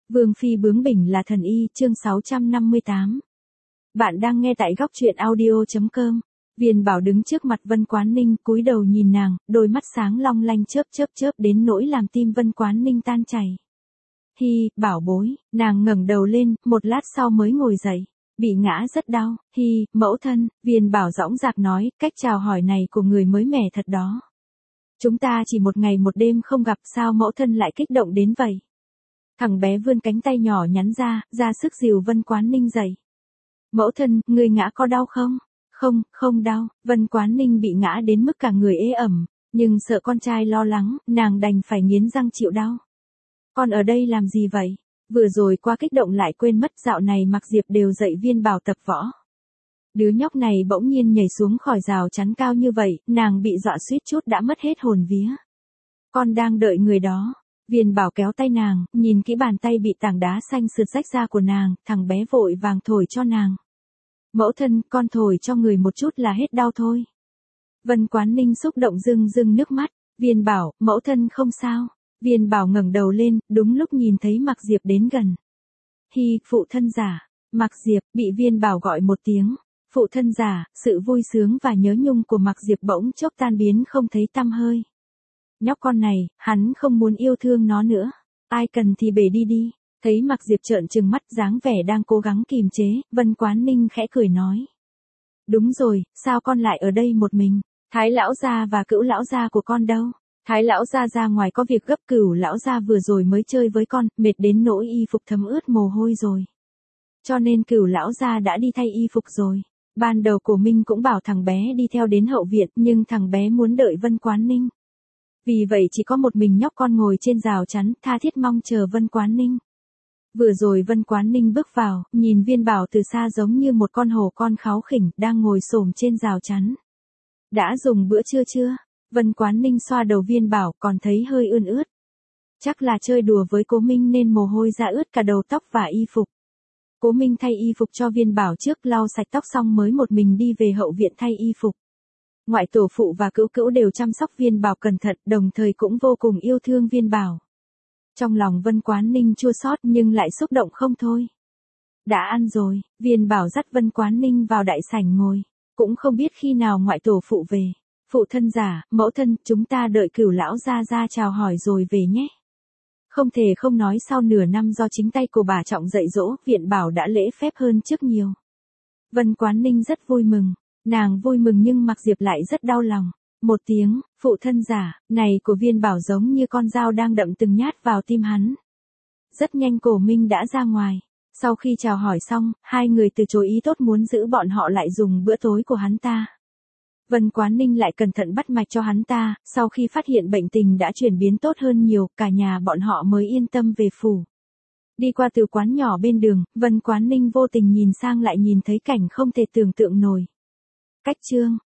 Vương phi bướng bỉnh là thần y, chương 658. Bạn đang nghe tại góc truyện audio.com. Viên Bảo đứng trước mặt Vân Quán Ninh, cúi đầu nhìn nàng, đôi mắt sáng long lanh chớp chớp đến nỗi làm tim Vân Quán Ninh tan chảy. Hi, bảo bối, nàng ngẩng đầu lên, một lát sau mới ngồi dậy. Bị ngã rất đau. Hi, mẫu thân, Viên Bảo dõng dạc nói, cách chào hỏi này của người mới mẻ thật đó. Chúng ta chỉ một ngày một đêm không gặp, sao mẫu thân lại kích động đến vậy? Thằng bé vươn cánh tay nhỏ nhắn ra sức dìu Vân Quán Ninh dậy. Mẫu thân, người ngã có đau không? Không, không đau. Vân Quán Ninh bị ngã đến mức cả người ê ẩm, nhưng sợ con trai lo lắng, nàng đành phải nghiến răng chịu đau. Con ở đây làm gì vậy? Vừa rồi qua kích động lại quên mất dạo này Mạc Diệp đều dạy Viên Bảo tập võ. Đứa nhóc này bỗng nhiên nhảy xuống khỏi rào chắn cao như vậy, nàng bị dọa suýt chút đã mất hết hồn vía. Con đang đợi người đó. Viên Bảo kéo tay nàng, nhìn kỹ bàn tay bị tảng đá xanh sượt rách ra của nàng, thằng bé vội vàng thổi cho nàng. Mẫu thân, con thổi cho người một chút là hết đau thôi. Vân Quán Ninh xúc động rưng nước mắt. Viên Bảo, mẫu thân không sao. Viên Bảo ngẩng đầu lên, đúng lúc nhìn thấy Mạc Diệp đến gần. Hi, phụ thân giả. Mạc Diệp, bị Viên Bảo gọi một tiếng. Phụ thân giả, sự vui sướng và nhớ nhung của Mạc Diệp bỗng chốc tan biến không thấy tăm hơi. Nhóc con này, hắn không muốn yêu thương nó nữa. Ai cần thì bể đi. Thấy Mạc Diệp trợn trừng mắt dáng vẻ đang cố gắng kìm chế, Vân Quán Ninh khẽ cười nói. Đúng rồi, sao con lại ở đây một mình? Thái lão gia và Cữu lão gia của con đâu? Thái lão gia ra ngoài có việc gấp, Cửu lão gia vừa rồi mới chơi với con, mệt đến nỗi y phục thấm ướt mồ hôi rồi. Cho nên Cửu lão gia đã đi thay y phục rồi. Ban đầu Cổ Minh cũng bảo thằng bé đi theo đến hậu viện, nhưng thằng bé muốn đợi Vân Quán Ninh. Vì vậy chỉ có một mình nhóc con ngồi trên rào chắn, tha thiết mong chờ Vân Quán Ninh. Vừa rồi Vân Quán Ninh bước vào, nhìn Viên Bảo từ xa giống như một con hổ con kháu khỉnh, đang ngồi xổm trên rào chắn. Đã dùng bữa trưa chưa? Vân Quán Ninh xoa đầu Viên Bảo, còn thấy hơi ươn ướt. Chắc là chơi đùa với Cố Minh nên mồ hôi ra ướt cả đầu tóc và y phục. Cố Minh thay y phục cho Viên Bảo trước, lau sạch tóc xong mới một mình đi về hậu viện thay y phục. Ngoại tổ phụ và Cữu Cữu đều chăm sóc Viên Bảo cẩn thận, đồng thời cũng vô cùng yêu thương Viên Bảo. Trong lòng Vân Quán Ninh chua xót nhưng lại xúc động không thôi. Đã ăn rồi, Viên Bảo dắt Vân Quán Ninh vào đại sảnh ngồi. Cũng không biết khi nào ngoại tổ phụ về. Phụ thân giả, mẫu thân, chúng ta đợi Cửu lão ra chào hỏi rồi về nhé. Không thể không nói sau nửa năm do chính tay của bà trọng dạy dỗ, Viên Bảo đã lễ phép hơn trước nhiều. Vân Quán Ninh rất vui mừng. Nàng vui mừng nhưng Mạc Diệp lại rất đau lòng. Một tiếng, phụ thân giả, này của Viên Bảo giống như con dao đang đậm từng nhát vào tim hắn. Rất nhanh Cổ Minh đã ra ngoài. Sau khi chào hỏi xong, hai người từ chối ý tốt muốn giữ bọn họ lại dùng bữa tối của hắn ta. Vân Quán Ninh lại cẩn thận bắt mạch cho hắn ta, sau khi phát hiện bệnh tình đã chuyển biến tốt hơn nhiều, cả nhà bọn họ mới yên tâm về phủ. Đi qua từ quán nhỏ bên đường, Vân Quán Ninh vô tình nhìn sang lại nhìn thấy cảnh không thể tưởng tượng nổi. Cách chương